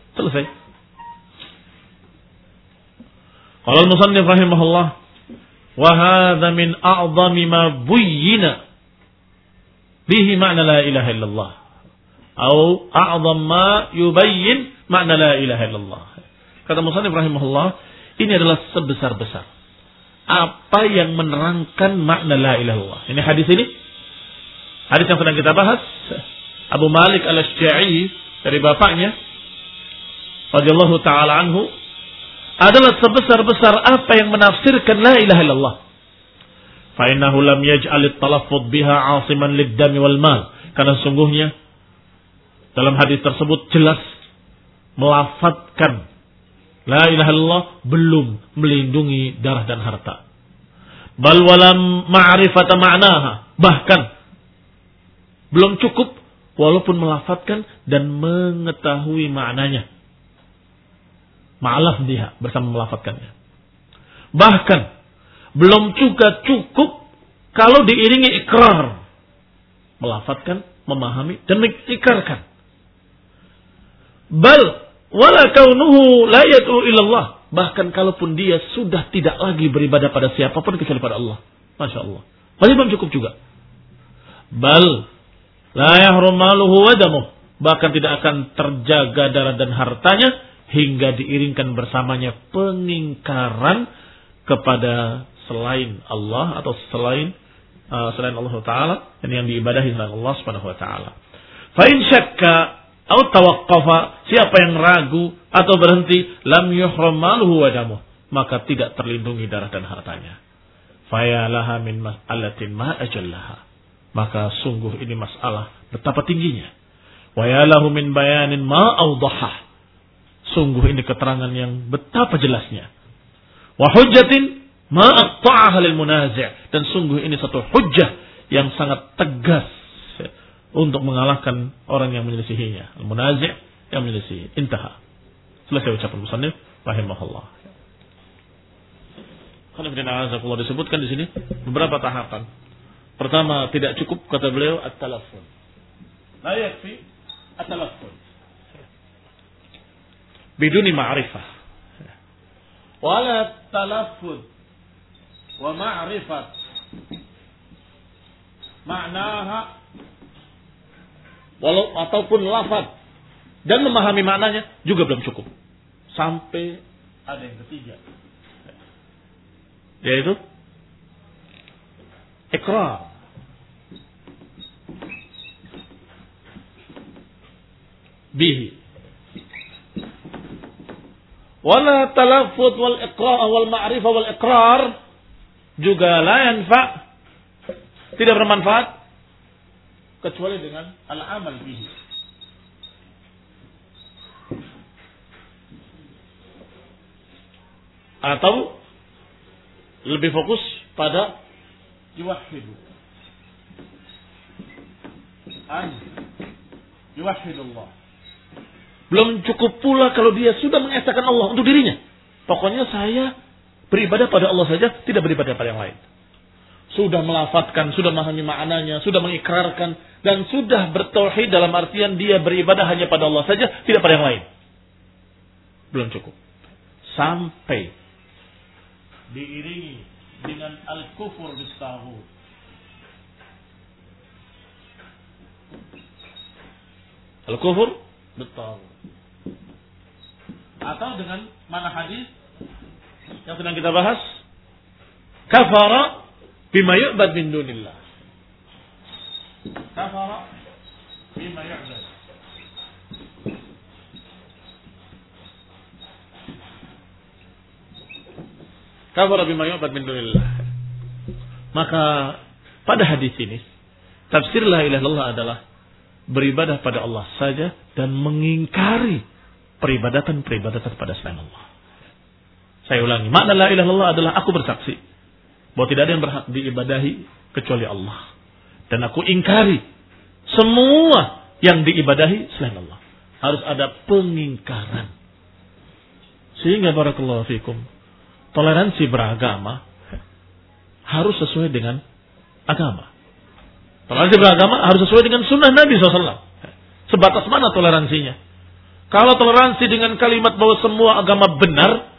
Selesai. Qala al-musannif rahimahullah, Wa hadza min a'dhami ma buyyina bihi ma'na la ilaha illallah. Atau a'dham ma yubayyin ma'na la ilaha illallah. Kata musannif rahimahullah, ini adalah sebesar-besar apa yang menerangkan makna la ilaha illallah. Ini hadis ini, hadis yang sedang kita bahas, Abu Malik Al-Asy'ari dari bapaknya radhiyallahu taala anhu, adalah sebesar-besar apa yang menafsirkan la ilaha illallah. Fa innahu lam yaj'al at-talaffuz biha 'asiman lid-dami wal mal. Karena sungguhnya dalam hadis tersebut jelas melafadzkan la ilaha illallah belum melindungi darah dan harta. Bal walam ma'rifata ma'naha. Bahkan belum cukup walaupun melafadzkan dan mengetahui maknanya. Ma'laf dia bersama melafadzkannya. Bahkan belum juga cukup kalau diiringi ikrar. Melafadzkan, memahami dan mengikrarkan. Bal wala kaunuhu la yad'u ilallah. Bahkan kalaupun dia sudah tidak lagi beribadah pada siapapun kecuali pada Allah. Masya Allah. Masih belum cukup juga. Bal la yahrum maluhu wa damuh. Bahkan tidak akan terjaga darah dan hartanya hingga diiringkan bersamanya pengingkaran kepada selain Allah atau selain uh, selain Allah Taala dan yang diibadahi selain Allah Subhanahu Wa Taala. Fa in syakka atau tawaqqafa, siapa yang ragu atau berhenti, lam yuhram maluhu wa damuh, maka tidak terlindungi darah dan hartanya. Fa laha min mas'alatin ma ajallaha, maka sungguh ini masalah betapa tingginya. Wa yalahu min bayanin ma awdahah, sungguh ini keterangan yang betapa jelasnya. Wa hujjatin ma aqta'aha lil munazi', dan sungguh ini satu hujjah yang sangat tegas untuk mengalahkan orang yang menyelisihinya. Al-munazi' yang menyelisihi. Intaha. Selesai ucapan musannif rahimahullah. Karena disebutkan di sini beberapa tahapan. Pertama, tidak cukup kata beliau at-talaffuz. La yakfi at-talaffuz biduni ma'rifah. Wala talaffuz wa ma'rifat maknaha, walau ataupun lafaz dan memahami maknanya juga belum cukup. Sampai ada yang ketiga, yaitu ikrar. Bihi. Wala talaffuz wal iqrar wal ma'rifah wal iqrar juga la yanfa, tidak bermanfaat kecuali dengan al-amal bihi. Atau lebih fokus pada yuwahhidu. An yuwahhidullah. Belum cukup pula kalau dia sudah mengesahkan Allah untuk dirinya. Pokoknya saya beribadah pada Allah saja, tidak beribadah pada yang lain. Sudah melafadzkan, sudah memahami maknanya, sudah mengikrarkan, dan sudah bertauhid dalam artian dia beribadah hanya pada Allah saja, tidak pada yang lain. Belum cukup. Sampai diiringi dengan al-kufur bis-taghut. Al-kufur bis-taghut. Atau dengan mana hadis yang sedang kita bahas, kafara bima yu'bad min dunillah. Kafara bima yu'bad. Kafara bima yu'bad min dunillah. Maka pada hadis ini tafsir la ilaha illallah adalah beribadah pada Allah saja dan mengingkari peribadatan-peribadatan pada selain Allah. Saya ulangi, makna la ilaha illallah adalah aku bersaksi bahwa tidak ada yang berhak diibadahi kecuali Allah, dan aku ingkari semua yang diibadahi selain Allah. Harus ada pengingkaran. Sehingga barakallahu fikum, toleransi beragama harus sesuai dengan agama. Toleransi beragama harus sesuai dengan sunnah Nabi shallallahu alaihi wasallam. Sebatas mana toleransinya? Kalau toleransi dengan kalimat bahwa semua agama benar,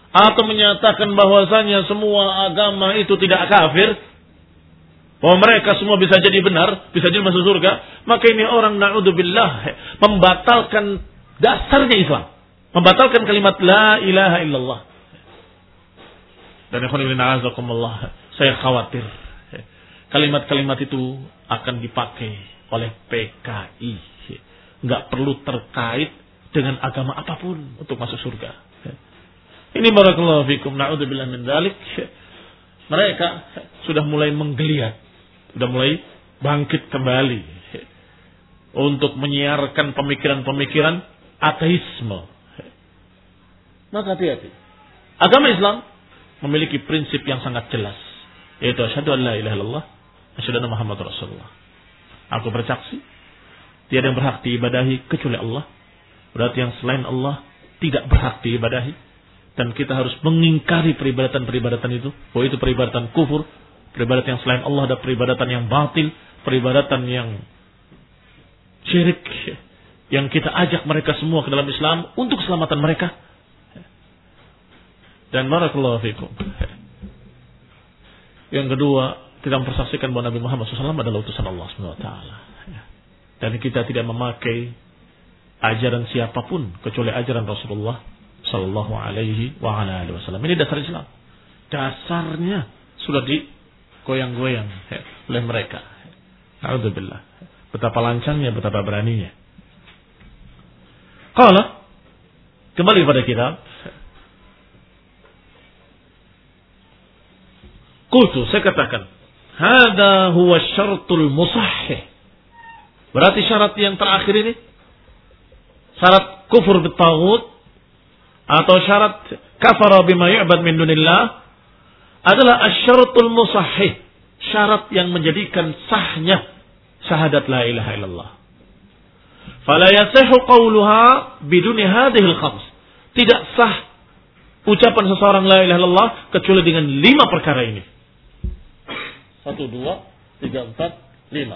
atau menyatakan bahwasanya semua agama itu tidak kafir, bahwa mereka semua bisa jadi benar, bisa jadi masuk surga, maka ini orang na'udzubillah membatalkan dasarnya Islam, membatalkan kalimat la ilaha illallah. Dan ikhwanillah azakumullah, saya khawatir kalimat-kalimat itu akan dipakai oleh P K I, nggak perlu terkait dengan agama apapun untuk masuk surga. Ini barakallahu fikum, na'udzubillah min dzalik. Mereka sudah mulai menggeliat, sudah mulai bangkit kembali untuk menyiarkan pemikiran-pemikiran ateisme. Maka hati-hati. Agama Islam memiliki prinsip yang sangat jelas, yaitu asyhadu an la ilaha illallah, asyhadu anna Muhammadar Rasulullah. Aku bersaksi tiada yang berhak diibadahi kecuali Allah. Berarti yang selain Allah tidak berhak diibadahi. Dan kita harus mengingkari peribadatan-peribadatan itu. Bahwa itu peribadatan kufur. Peribadatan yang selain Allah ada peribadatan yang batil. Peribadatan yang syirik. Yang kita ajak mereka semua ke dalam Islam untuk keselamatan mereka. Dan barakallahu fikum. Yang kedua, kita mempersaksikan bahwa Nabi Muhammad shallallahu alaihi wasallam adalah utusan Allah subhanahu wa taala. Dan kita tidak memakai ajaran siapapun kecuali ajaran Rasulullah sallallahu alaihi wa ala alihi wasallam. Ini dasar Islam. Dasarnya sudah digoyang-goyang oleh mereka. A'udzubillah. Betapa lancangnya, betapa beraninya. Qala, kembali pada kitab. Qultu, saya katakan, hada huwa syartul musahhih. Berarti syarat yang terakhir ini, syarat kufur bitaghut atau syarat kafara bima yu'bad min dunillah adalah asyaratul musahhih, syarat yang menjadikan sahnya syahadat la ilaha illallah. Fala yasihhu qawluha biduni hadhil khams. Tidak sah ucapan seseorang la ilaha illallah kecuali dengan lima perkara ini. Satu, dua, tiga, empat, lima.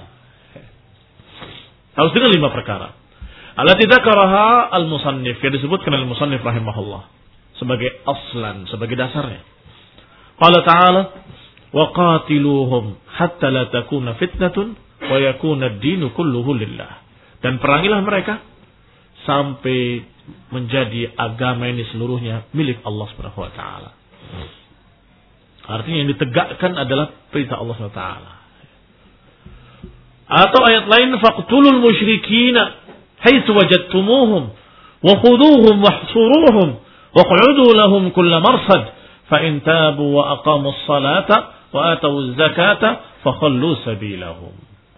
Harus dengan lima perkara. Allati dzakaraha al-musannif, yang disebutkan oleh al-musannif rahimahullah sebagai aslan, sebagai dasarnya. Qala ta'ala wa qatiluhum hatta la takuna fitnatun wa yakuna ad-dinu kulluhu lillah. Dan perangilah mereka sampai menjadi agama ini seluruhnya milik Allah Subhanahu wa taala. Artinya yang ditegakkan adalah perintah Allah Subhanahu wa taala. Atau ayat lain, faqtulul musyrikina haitsu wajadtumuhum wa khuduhum wahsuruhum wa q'udu lahum kull marsad fa in tabu wa aqamus salata wa atawuz zakata fa khallu sabilahum.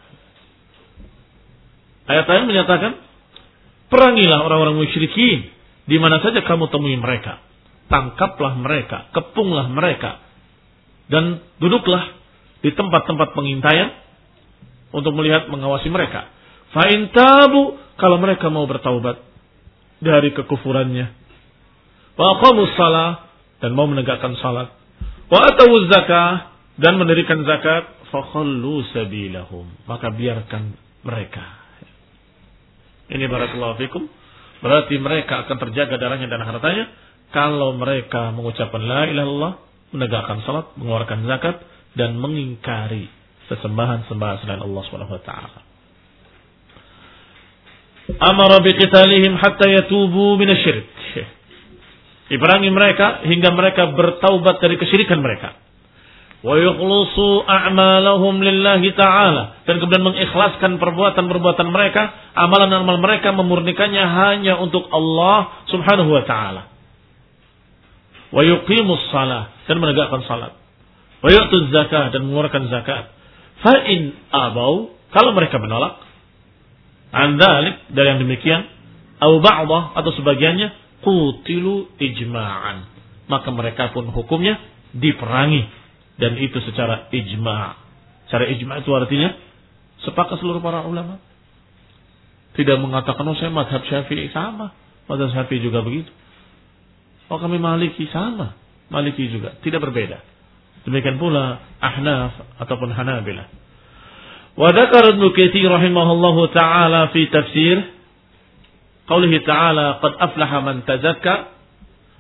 Ayat lain menyatakan, perangilah orang-orang musyrikin di mana saja kamu temui mereka. Tangkaplah mereka, kepunglah mereka, dan duduklah di tempat-tempat pengintaian untuk melihat, mengawasi mereka. Fa in tabu, kalau mereka mau bertaubat dari kekufurannya, wa aqamus shalah, dan mau menegakkan salat, wa atawuz zakah, dan mendirikan zakat, fa khallu sabilahum, maka biarkan mereka. Ini barakallahu fikum. Berarti mereka akan terjaga darahnya dan hartanya kalau mereka mengucapkan la ilaha illallah, menegakkan salat, mengeluarkan zakat, dan mengingkari sesembahan-sembahan selain Allah Subhanahu wa taala. Amara biqitalihim hatta yatubu minasyirik. Diperangi mereka hingga mereka bertaubat dari kesyirikan mereka. Wa yukhlisu a'malahum lillahi ta'ala, dan kemudian mengikhlaskan perbuatan-perbuatan mereka, amalan-amalan mereka memurnikannya hanya untuk Allah Subhanahu wa taala. Wa yuqimus shalah, dan menegakkan salat. Wa yu'tuz zakah, dan mengeluarkan zakat. Fa in abau, kalau mereka menolak, an dzalik, dari yang demikian, au ba'dha, atau sebagiannya, qutilu ijma'an, maka mereka pun hukumnya diperangi. Dan itu secara ijma'. Secara ijma' itu artinya sepakat seluruh para ulama. Tidak mengatakan, oh saya mazhab Syafi'i, sama. Mazhab Syafi'i juga begitu. Oh kami Maliki, sama. Maliki juga. Tidak berbeda. Demikian pula Ahnaf ataupun Hanabilah. Wa dzakara Ibnu Katsir rahimahullahu taala fi tafsir qaulihi ta'ala qad aflaha man tazakka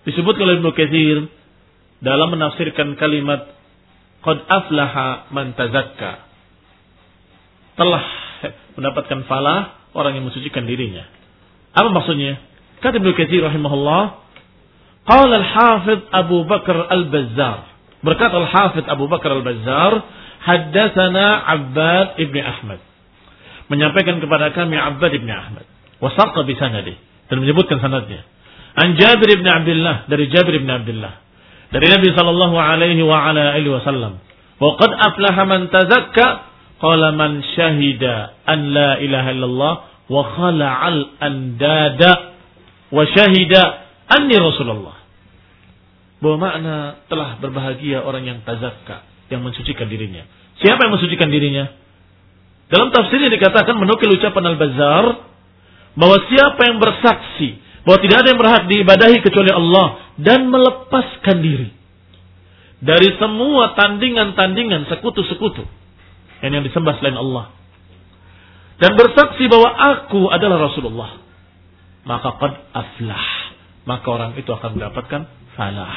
Disebut oleh Ibnu Katsir dalam menafsirkan kalimat qad aflaha man tazakka. Telah mendapatkan falah orang yang mensucikan dirinya. Apa maksudnya? Kata Ibnu Katsir rahimahullah, qala al-Hafidz Abu Bakar al-Bazzar. Berkata al-Hafidz Abu Bakar al-Bazzar, haddatsana Abbad ibn Ahmad. Menyampaikan kepada kami Abbad ibn Ahmad. Wasaqqa bi sanadih, dan menyebutkan sanadnya. An Jabir ibn Abdullah, dari Jabir ibn Abdullah, dari Nabi sallallahu alaihi wa ala alihi wasallam. Wa qad aflaha man tazakka, qala man syahida an la ilaha illallah wa khala'al andada wa syahida anni Rasulullah. Bahwa makna telah berbahagia orang yang tazakka, yang mensucikan dirinya. Siapa yang mensucikan dirinya? Dalam tafsirnya dikatakan, menukil ucapan Al-Bazzar, bahwa siapa yang bersaksi bahwa tidak ada yang berhak diibadahi kecuali Allah dan melepaskan diri dari semua tandingan-tandingan sekutu-sekutu yang disembah selain Allah, dan bersaksi bahwa aku adalah Rasulullah, maka qad aflah, maka orang itu akan mendapatkan falah.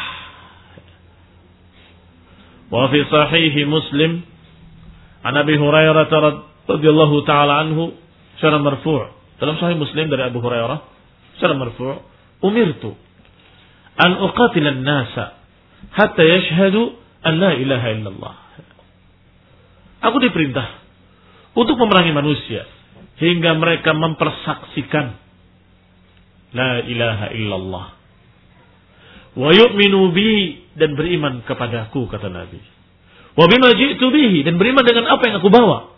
Wa fi sahih Muslim an Abi Hurairah radhiyallahu taala anhu secara marfu', dalam sahih Muslim dari Abu Hurairah secara marfu', umirtu an uqatila an-nasa hatta yashhadu an la ilaha illallah. Aku diperintah untuk memerangi manusia hingga mereka mempersaksikan la ilaha illallah. Wa yu'minu bi, dan beriman kepadaku, kata Nabi. Wa bima ji'tu bihi, dan beriman dengan apa yang aku bawa.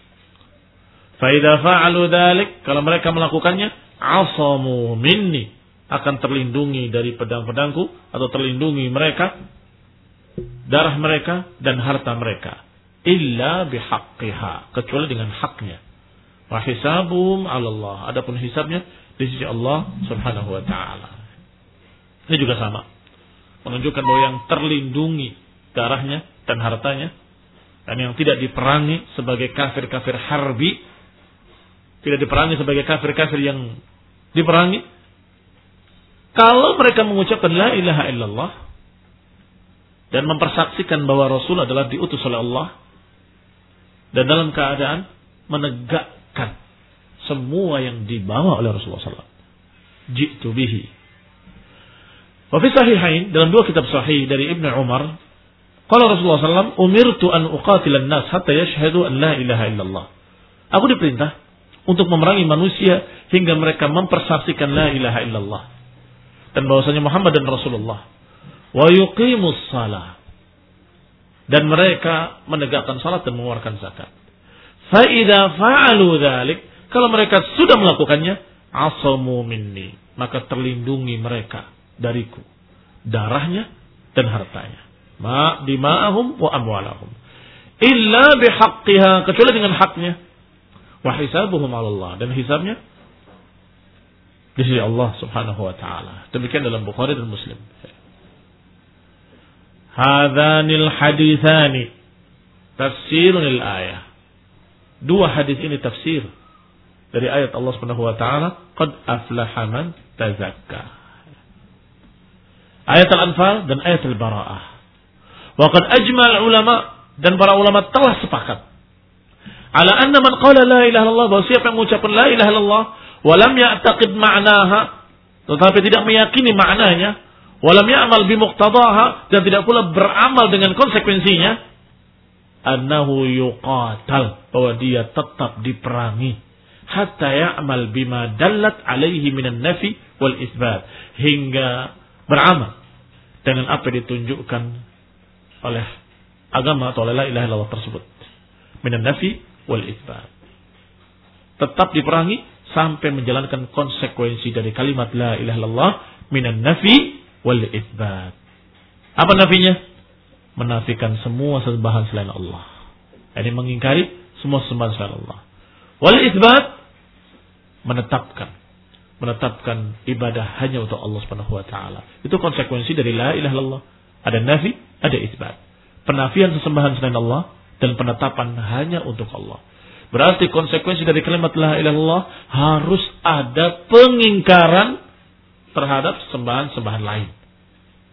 Fa idza fa'alu dzalik, kalau mereka melakukannya, asamu minni, akan terlindungi dari pedang-pedangku, atau terlindungi mereka, darah mereka dan harta mereka, illa bihaqqiha, kecuali dengan haknya. Wa hisabuhum 'ala Allah, adapun hisabnya di sisi Allah Subhanahu wa taala. Ini juga sama, menunjukkan bahwa yang terlindungi darahnya dan hartanya, dan yang tidak diperangi sebagai kafir-kafir harbi, tidak diperangi sebagai kafir-kafir yang diperangi, kalau mereka mengucapkan la ilaha illallah dan mempersaksikan bahwa Rasul adalah diutus oleh Allah, dan dalam keadaan menegakkan semua yang dibawa oleh Rasulullah sallallahu alaihi wasallam, ji'tu bihi. Wa fi sahihain, dalam dua kitab sahih dari Ibnu Umar, qala Rasulullah sallallahu alaihi wasallam, umirtu an uqatila an-nas hatta yashhadu an la ilaha illallah. Aku diperintah untuk memerangi manusia hingga mereka mempersaksikan la ilaha illallah, dan bahwasanya Muhammad dan Rasulullah. Wa yuqimus shalah, dan mereka menegakkan salat dan mengeluarkan zakat. Fa idza fa'alu dzalik, kalau mereka sudah melakukannya, asamu minni, maka terlindungi mereka dariku, darahnya dan hartanya. Ma dima'ahum wa amwalahum illa bihaqqiha, kecuali dengan haknya. Wa hisabuhum 'ala Allah, dan hisabnya di sisi Allah Subhanahu wa taala. Demikian dalam Bukhari dan Muslim. Hadhanil haditsani tafsirun lil ayah. Dua hadis ini tafsir dari ayat Allah Subhanahu wa taala, qad aflaha man tazakka. Ayat Al-Anfal dan ayat Al-Bara'ah. Wa qad ajmal ulama, dan para ulama telah sepakat ala anna man qala la ilaha illallah, bahwa siapa yang mengucapkan la ilaha illallah wa lam ya'taqid ma'naha, tetapi tidak meyakini maknanya, wa lam ya'mal bi muqtadaha, dan tidak pula beramal dengan konsekuensinya, annahu yuqatal, bahwa dia tetap diperangi, hatta ya'mal bima dallat alaihi minan nafi wal isbat, hingga beramal dengan apa yang ditunjukkan oleh agama atau oleh la ilaha illallah tersebut, minan nafi wal isbat. Tetap diperangi sampai menjalankan konsekuensi dari kalimat la ilaha illallah minan nafi wal isbat. Apa nafinya? Menafikan semua sembahan selain Allah. Ini mengingkari semua sembahan selain Allah. Wal isbat, menetapkan menetapkan ibadah hanya untuk Allah Subhanahu wa taala. Itu konsekuensi dari la ilaha illallah. Ada nafi, ada isbat. Penafian sesembahan selain Allah dan penetapan hanya untuk Allah. Berarti konsekuensi dari kalimat la ilaha illallah harus ada pengingkaran terhadap sembahan-sembahan lain.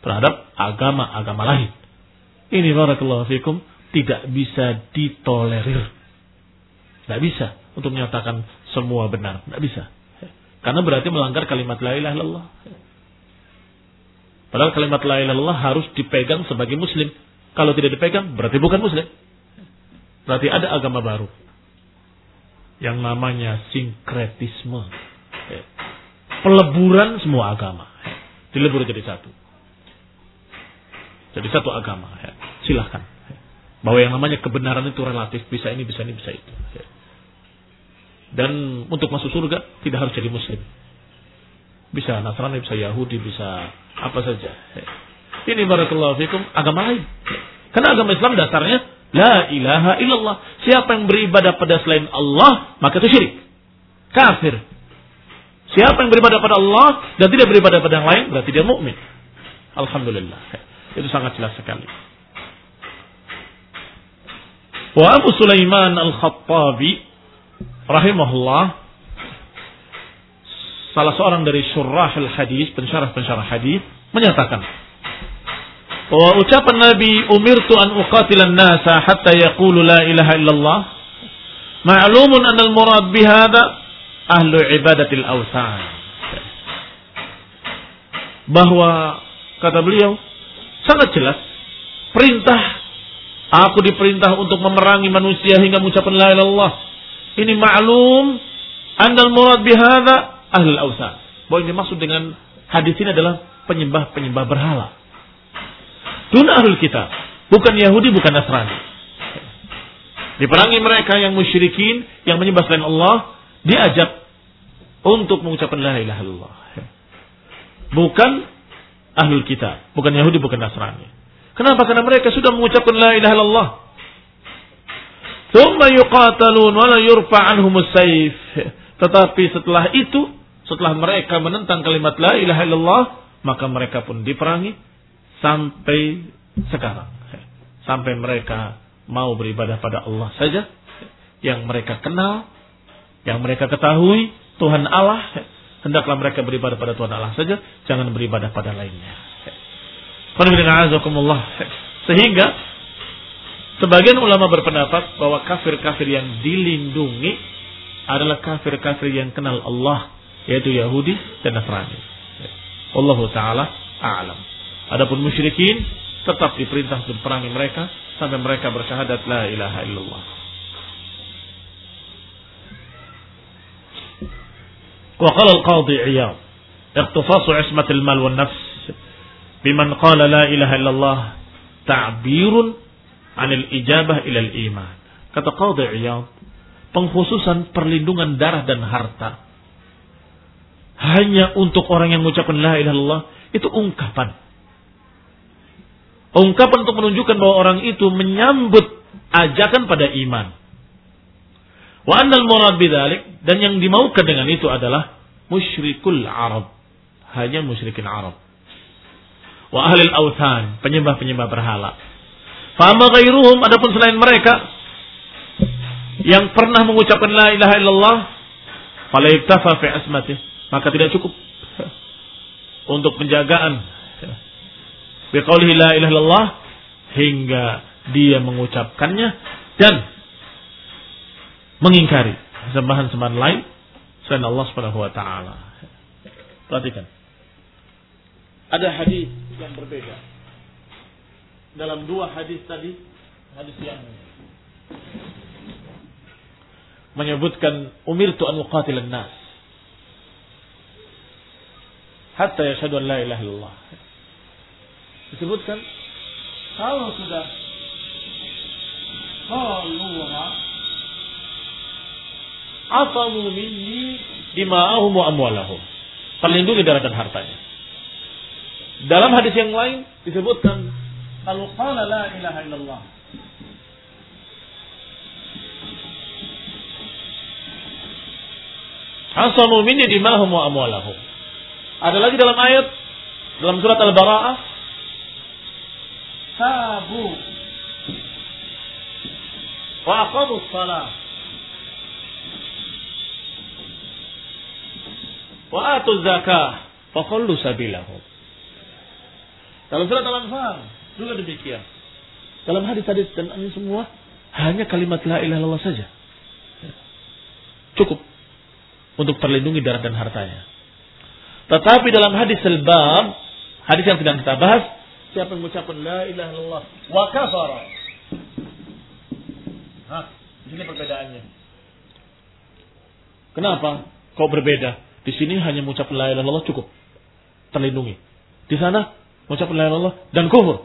terhadap agama-agama lain. Ini barakallahu fikum tidak bisa ditolerir. Tidak bisa untuk menyatakan semua benar. Tidak bisa. Karena berarti melanggar kalimat la ilaha illallah. Padahal kalimat la ilaha illallah harus dipegang sebagai muslim. Kalau tidak dipegang berarti bukan muslim. Berarti ada agama baru. Yang namanya sinkretisme. Peleburan semua agama. Dilebur jadi satu. Jadi satu agama. Silahkan. Bahwa yang namanya kebenaran itu relatif. Bisa ini, bisa ini, bisa itu. Dan untuk masuk surga tidak harus jadi muslim. Bisa Nasrani, bisa Yahudi, bisa apa saja. Ini barakallahu fikum agama lain. Karena agama Islam dasarnya la ilaha illallah. Siapa yang beribadah pada selain Allah, maka itu syirik. Kafir. Siapa yang beribadah pada Allah dan tidak beribadah pada yang lain, berarti dia mukmin. Alhamdulillah. Itu sangat jelas sekali. Wa Abu Sulaiman Al-Khattabi rahimahullah, salah seorang dari syurrah al-hadis, pensyarah-pensyarah hadis, menyatakan bahwa ucapan Nabi umirtu an uqatilan nasa hatta yaqulu la ilaha illallah ma'lumun anna al-murad bihadza ahlu ibadatil awsan. Bahwa kata beliau sangat jelas perintah, aku diperintah untuk memerangi manusia hingga mengucapkan la ilaha illallah. Ini ma'lum andal murad bihadza ahlul awsan. Bahwa yang dimaksud dengan hadis ini adalah penyembah-penyembah berhala. Dun ahlul kitab, bukan Yahudi, bukan Nasrani. Diperangi mereka yang musyrikin, yang menyembah selain Allah, diajak untuk mengucapkan la ilaha illallah. Bukan ahlul kitab, bukan Yahudi, bukan Nasrani. Kenapa? Karena mereka sudah mengucapkan la ilaha illallah. Tsumma yuqatalun wa la yurfa anhumus sayf. Tetapi setelah itu, setelah mereka menentang kalimat la ilaha illallah, maka mereka pun diperangi sampai sekarang. Sampai mereka mau beribadah pada Allah saja, yang mereka kenal, yang mereka ketahui Tuhan Allah, hendaklah mereka beribadah pada Tuhan Allah saja, jangan beribadah pada lainnya. Sehingga sebagian ulama berpendapat bahwa kafir-kafir yang dilindungi adalah kafir-kafir yang kenal Allah, yaitu Yahudi dan Nasrani. Wallahu taala a'lam. Adapun musyrikin tetap diperintah untuk perangi mereka sampai mereka bersyahadat la ilaha illallah. Wa qala al-qadhi Iyad, iqtifasu ismatil mal wan nafs biman qala la ilaha illallah ta'birun anil ijabah ilal iman. Kata Qadhi Iyad, pengkhususan perlindungan darah dan harta hanya untuk orang yang mengucapkan la ilaha illallah itu ungkapan. Ungkapan untuk menunjukkan bahwa orang itu menyambut ajakan pada iman. Wa annal murad bidzalik, dan yang dimaukan dengan itu adalah musyrikul Arab, hanya musyrikin Arab. Wa ahlil awthan, penyembah-penyembah berhala. Fama ghairuhum, adapun selain mereka yang pernah mengucapkan la ilaha illallah, fala iktafa fi asmatih, maka tidak cukup untuk penjagaan biqaulihi la ilaha illallah hingga dia mengucapkannya dan mengingkari sembahan-sembahan lain selain Allah Subhanahu wa taala. Perhatikan. Ada hadis yang berbeda. Dalam dua hadis tadi, hadis yang menyebutkan umirtu an uqatilan nas hatta yashhadu an la ilaha illallah. Disebutkan kalau sudah qaluha asamu minni dima'ahum wa amwalahum, terlindungi darah dan hartanya. Dalam hadis yang lain disebutkan kalau qala la ilaha illallah asamu minni dima'ahum wa amwalahum. Ada lagi dalam ayat dalam surat Al-Bara'ah, tabu wa aqamus shalah wa atuz zakah fa khallu sabilahum. Dalam surat Al-Anfal juga demikian. Dalam hadis-hadis dan ini semua hanya kalimat la ilaha illallah saja. Cukup untuk terlindungi darah dan hartanya. Tetapi dalam hadis al-bab, hadis yang sedang kita bahas, siapa yang mengucapkan la ilaha illallah wa kafara. Hah, di sini perbedaannya. Kenapa kok berbeda? Di sini hanya mengucapkan la ilaha illallah cukup terlindungi. Di sana mengucapkan la ilaha illallah dan kufur.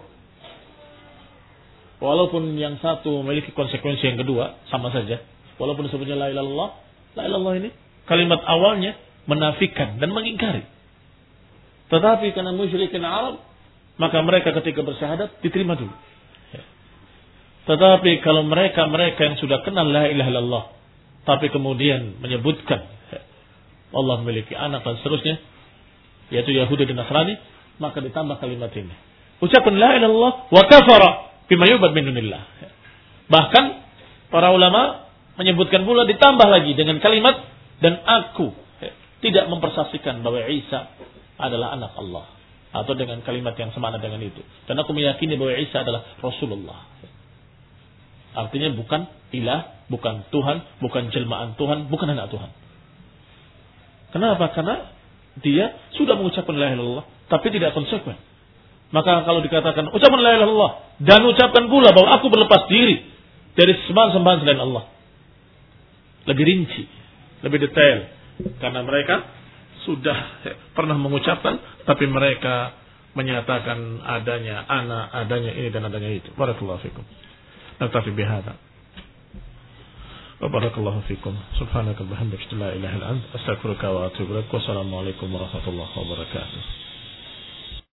Walaupun yang satu memiliki konsekuensi yang kedua sama saja. Walaupun disebutnya la ilaha illallah, la ilaha illallah ini kalimat awalnya menafikan dan mengingkari. Tetapi karena musyrikin Arab, maka mereka ketika bersyahadat diterima dulu. Tetapi kalau mereka-mereka yang sudah kenal la ilaha illallah, tapi kemudian menyebutkan Allah memiliki anak dan seterusnya, yaitu Yahudi dan Nasrani, maka ditambah kalimat ini. Ucapan la ilaha illallah wa kafara bima yu'bad min dunillah. Bahkan para ulama menyebutkan pula ditambah lagi dengan kalimat dan aku tidak mempersaksikan bahwa Isa adalah anak Allah, atau dengan kalimat yang semakna dengan itu. Dan aku meyakini bahwa Isa adalah Rasulullah. Artinya bukan ilah, bukan Tuhan, bukan jelmaan Tuhan, bukan anak Tuhan. Kenapa? Karena dia sudah mengucapkan la ilaha illallah tapi tidak konsekuen. Maka kalau dikatakan ucapan la ilaha illallah dan ucapkan pula bahwa aku berlepas diri dari sembahan-sembahan selain Allah, lebih rinci, lebih detail, karena mereka sudah pernah mengucapkan tapi mereka menyatakan adanya anak, adanya ini dan adanya itu. Barakallahu fikum. Naktafi bihadza. Wa barakallahu fikum. Subhanaka wa bihamdika la ilaha illa anta astaghfiruka wa atubu ilaik. Wassalamu alaikum warahmatullahi wabarakatuh.